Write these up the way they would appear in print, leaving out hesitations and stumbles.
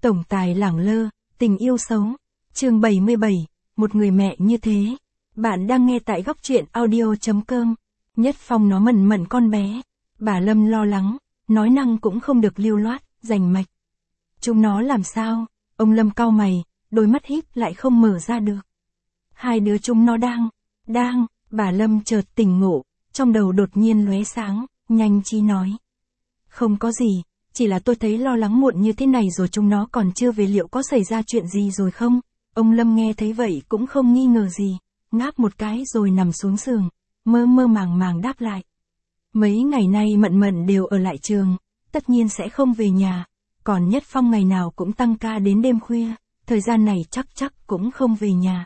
Tổng tài lẳng lơ, tình yêu xấu. Chương 77, một người mẹ như thế. Bạn đang nghe tại góc truyện audio.com. Nhất Phong nó mẩn mẩn con bé. Bà Lâm lo lắng, nói năng cũng không được lưu loát, rành mạch. Chúng nó làm sao? Ông Lâm cau mày, đôi mắt híp lại không mở ra được. Hai đứa chúng nó đang, bà Lâm chợt tỉnh ngộ, trong đầu đột nhiên lóe sáng, nhanh trí nói. Không có gì, chỉ là tôi thấy lo lắng muộn như thế này rồi chúng nó còn chưa về, liệu có xảy ra chuyện gì rồi không? Ông Lâm nghe thấy vậy cũng không nghi ngờ gì, ngáp một cái rồi nằm xuống giường, mơ mơ màng màng đáp lại. Mấy ngày nay Mận Mận đều ở lại trường, tất nhiên sẽ không về nhà, còn Nhất Phong ngày nào cũng tăng ca đến đêm khuya, thời gian này chắc cũng không về nhà.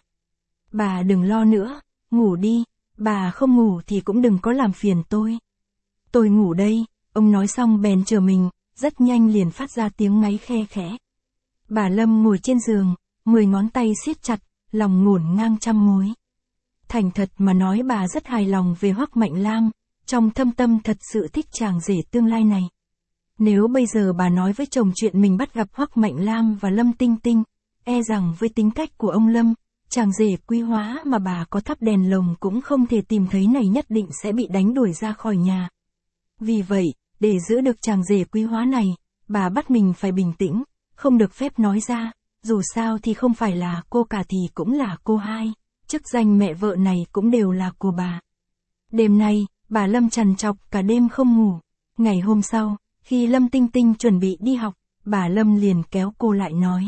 Bà đừng lo nữa, ngủ đi, bà không ngủ thì cũng đừng có làm phiền tôi. Tôi ngủ đây, ông nói xong bèn trở mình, rất nhanh liền phát ra tiếng ngáy khe khẽ. Bà Lâm ngồi trên giường, 10 ngón tay siết chặt, lòng ngổn ngang trăm mối. Thành thật mà nói bà rất hài lòng về Hoắc Mạnh Lam, trong thâm tâm thật sự thích chàng rể tương lai này. Nếu bây giờ bà nói với chồng chuyện mình bắt gặp Hoắc Mạnh Lam và Lâm Tinh Tinh, e rằng với tính cách của ông Lâm, chàng rể quý hóa mà bà có thắp đèn lồng cũng không thể tìm thấy này nhất định sẽ bị đánh đuổi ra khỏi nhà. Vì vậy, để giữ được chàng rể quý hóa này, bà bắt mình phải bình tĩnh, không được phép nói ra, dù sao thì không phải là cô cả thì cũng là cô hai, chức danh mẹ vợ này cũng đều là của bà. Đêm nay, bà Lâm trằn trọc cả đêm không ngủ. Ngày hôm sau, khi Lâm Tinh Tinh chuẩn bị đi học, bà Lâm liền kéo cô lại nói.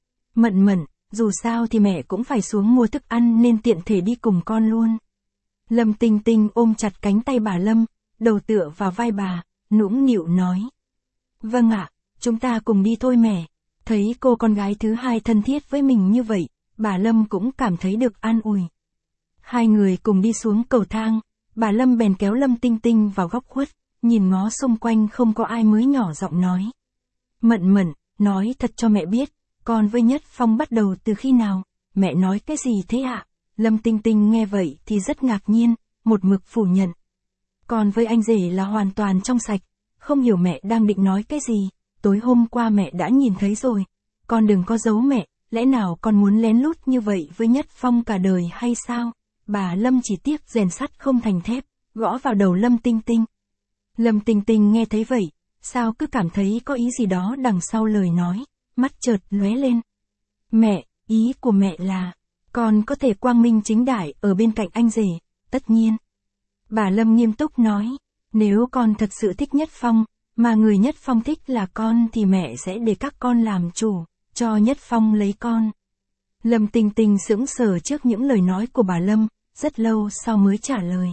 Mận Mận, dù sao thì mẹ cũng phải xuống mua thức ăn nên tiện thể đi cùng con luôn. Lâm Tinh Tinh ôm chặt cánh tay bà Lâm, đầu tựa vào vai bà, nũng nịu nói. Vâng ạ, chúng ta cùng đi thôi mẹ. Thấy cô con gái thứ hai thân thiết với mình như vậy, bà Lâm cũng cảm thấy được an ủi. Hai người cùng đi xuống cầu thang, bà Lâm bèn kéo Lâm Tinh Tinh vào góc khuất, nhìn ngó xung quanh không có ai mới nhỏ giọng nói. Mận Mận, nói thật cho mẹ biết, con với Nhất Phong bắt đầu từ khi nào? Mẹ nói cái gì thế ạ? Lâm Tinh Tinh nghe vậy thì rất ngạc nhiên, một mực phủ nhận. Con với anh rể là hoàn toàn trong sạch, không hiểu mẹ đang định nói cái gì, tối hôm qua mẹ đã nhìn thấy rồi. Con đừng có giấu mẹ, lẽ nào con muốn lén lút như vậy với Nhất Phong cả đời hay sao? Bà Lâm chỉ tiếc rèn sắt không thành thép, gõ vào đầu Lâm Tinh Tinh. Lâm Tinh Tinh nghe thấy vậy, sao cứ cảm thấy có ý gì đó đằng sau lời nói, mắt chợt lóe lên. Mẹ, ý của mẹ là, con có thể quang minh chính đại ở bên cạnh anh rể, tất nhiên. Bà Lâm nghiêm túc nói, nếu con thật sự thích Nhất Phong, mà người Nhất Phong thích là con thì mẹ sẽ để các con làm chủ, cho Nhất Phong lấy con. Lâm Tinh Tinh sững sờ trước những lời nói của bà Lâm, rất lâu sau mới trả lời.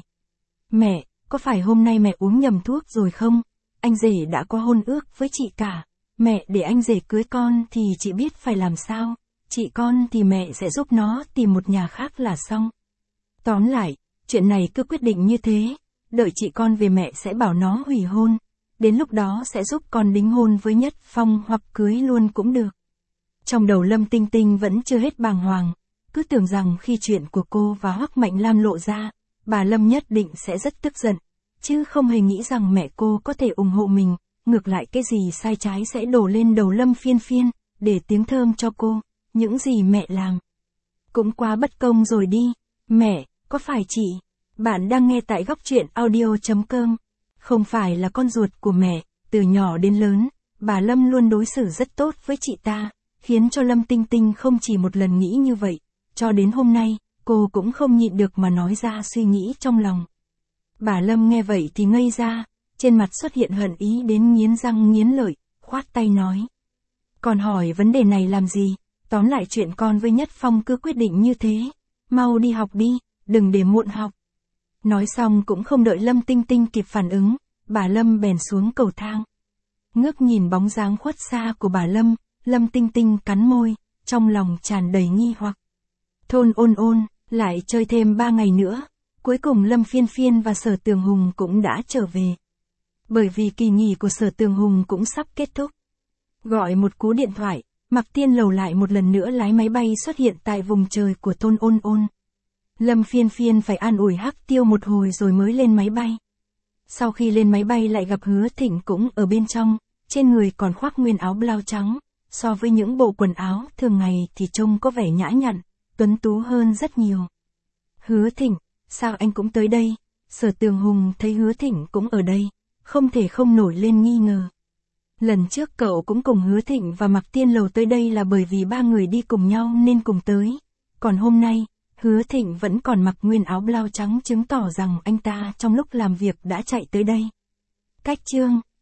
Mẹ, có phải hôm nay mẹ uống nhầm thuốc rồi không? Anh rể đã có hôn ước với chị cả. Mẹ để anh rể cưới con thì chị biết phải làm sao. Chị con thì mẹ sẽ giúp nó tìm một nhà khác là xong. Tóm lại, chuyện này cứ quyết định như thế. Đợi chị con về mẹ sẽ bảo nó hủy hôn. Đến lúc đó sẽ giúp con đính hôn với Nhất Phong hoặc cưới luôn cũng được. Trong đầu Lâm Tinh Tinh vẫn chưa hết bàng hoàng. Cứ tưởng rằng khi chuyện của cô và Hoắc Mạnh Lam lộ ra, bà Lâm nhất định sẽ rất tức giận. Chứ không hề nghĩ rằng mẹ cô có thể ủng hộ mình. Ngược lại cái gì sai trái sẽ đổ lên đầu Lâm Phiên Phiên, để tiếng thơm cho cô. Những gì mẹ làm cũng quá bất công rồi đi. Mẹ, có phải chị? Bạn đang nghe tại góc truyện audio.com. Không phải là con ruột của mẹ, từ nhỏ đến lớn, bà Lâm luôn đối xử rất tốt với chị ta, khiến cho Lâm Tinh Tinh không chỉ một lần nghĩ như vậy. Cho đến hôm nay, cô cũng không nhịn được mà nói ra suy nghĩ trong lòng. Bà Lâm nghe vậy thì ngây ra, trên mặt xuất hiện hận ý đến nghiến răng nghiến lợi, khoát tay nói. Còn hỏi vấn đề này làm gì? Tóm lại chuyện con với Nhất Phong cứ quyết định như thế. Mau đi học đi, đừng để muộn học. Nói xong cũng không đợi Lâm Tinh Tinh kịp phản ứng, bà Lâm bèn xuống cầu thang. Ngước nhìn bóng dáng khuất xa của bà Lâm, Lâm Tinh Tinh cắn môi, trong lòng tràn đầy nghi hoặc. Thôn Ôn Ôn, lại chơi thêm 3 ngày nữa. Cuối cùng Lâm Phiên Phiên và Sở Tường Hùng cũng đã trở về. Bởi vì kỳ nghỉ của Sở Tường Hùng cũng sắp kết thúc. Gọi một cú điện thoại, Mạc Tiên Lầu lại một lần nữa lái máy bay xuất hiện tại vùng trời của thôn Ôn Ôn. Lâm Phiên Phiên phải an ủi Hắc Tiêu một hồi rồi mới lên máy bay. Sau khi lên máy bay lại gặp Hứa Thịnh cũng ở bên trong, trên người còn khoác nguyên áo blau trắng, So với những bộ quần áo thường ngày thì trông có vẻ nhã nhặn, tuấn tú hơn rất nhiều. Hứa Thịnh, sao anh cũng tới đây? Sở Tường Hùng thấy Hứa Thịnh cũng ở đây, không thể không nổi lên nghi ngờ. Lần trước cậu cũng cùng Hứa Thịnh và Mạc Tiên Lầu tới đây là bởi vì ba người đi cùng nhau nên cùng tới. Còn hôm nay, Hứa Thịnh vẫn còn mặc nguyên áo blau trắng chứng tỏ rằng anh ta trong lúc làm việc đã chạy tới đây. Cách chương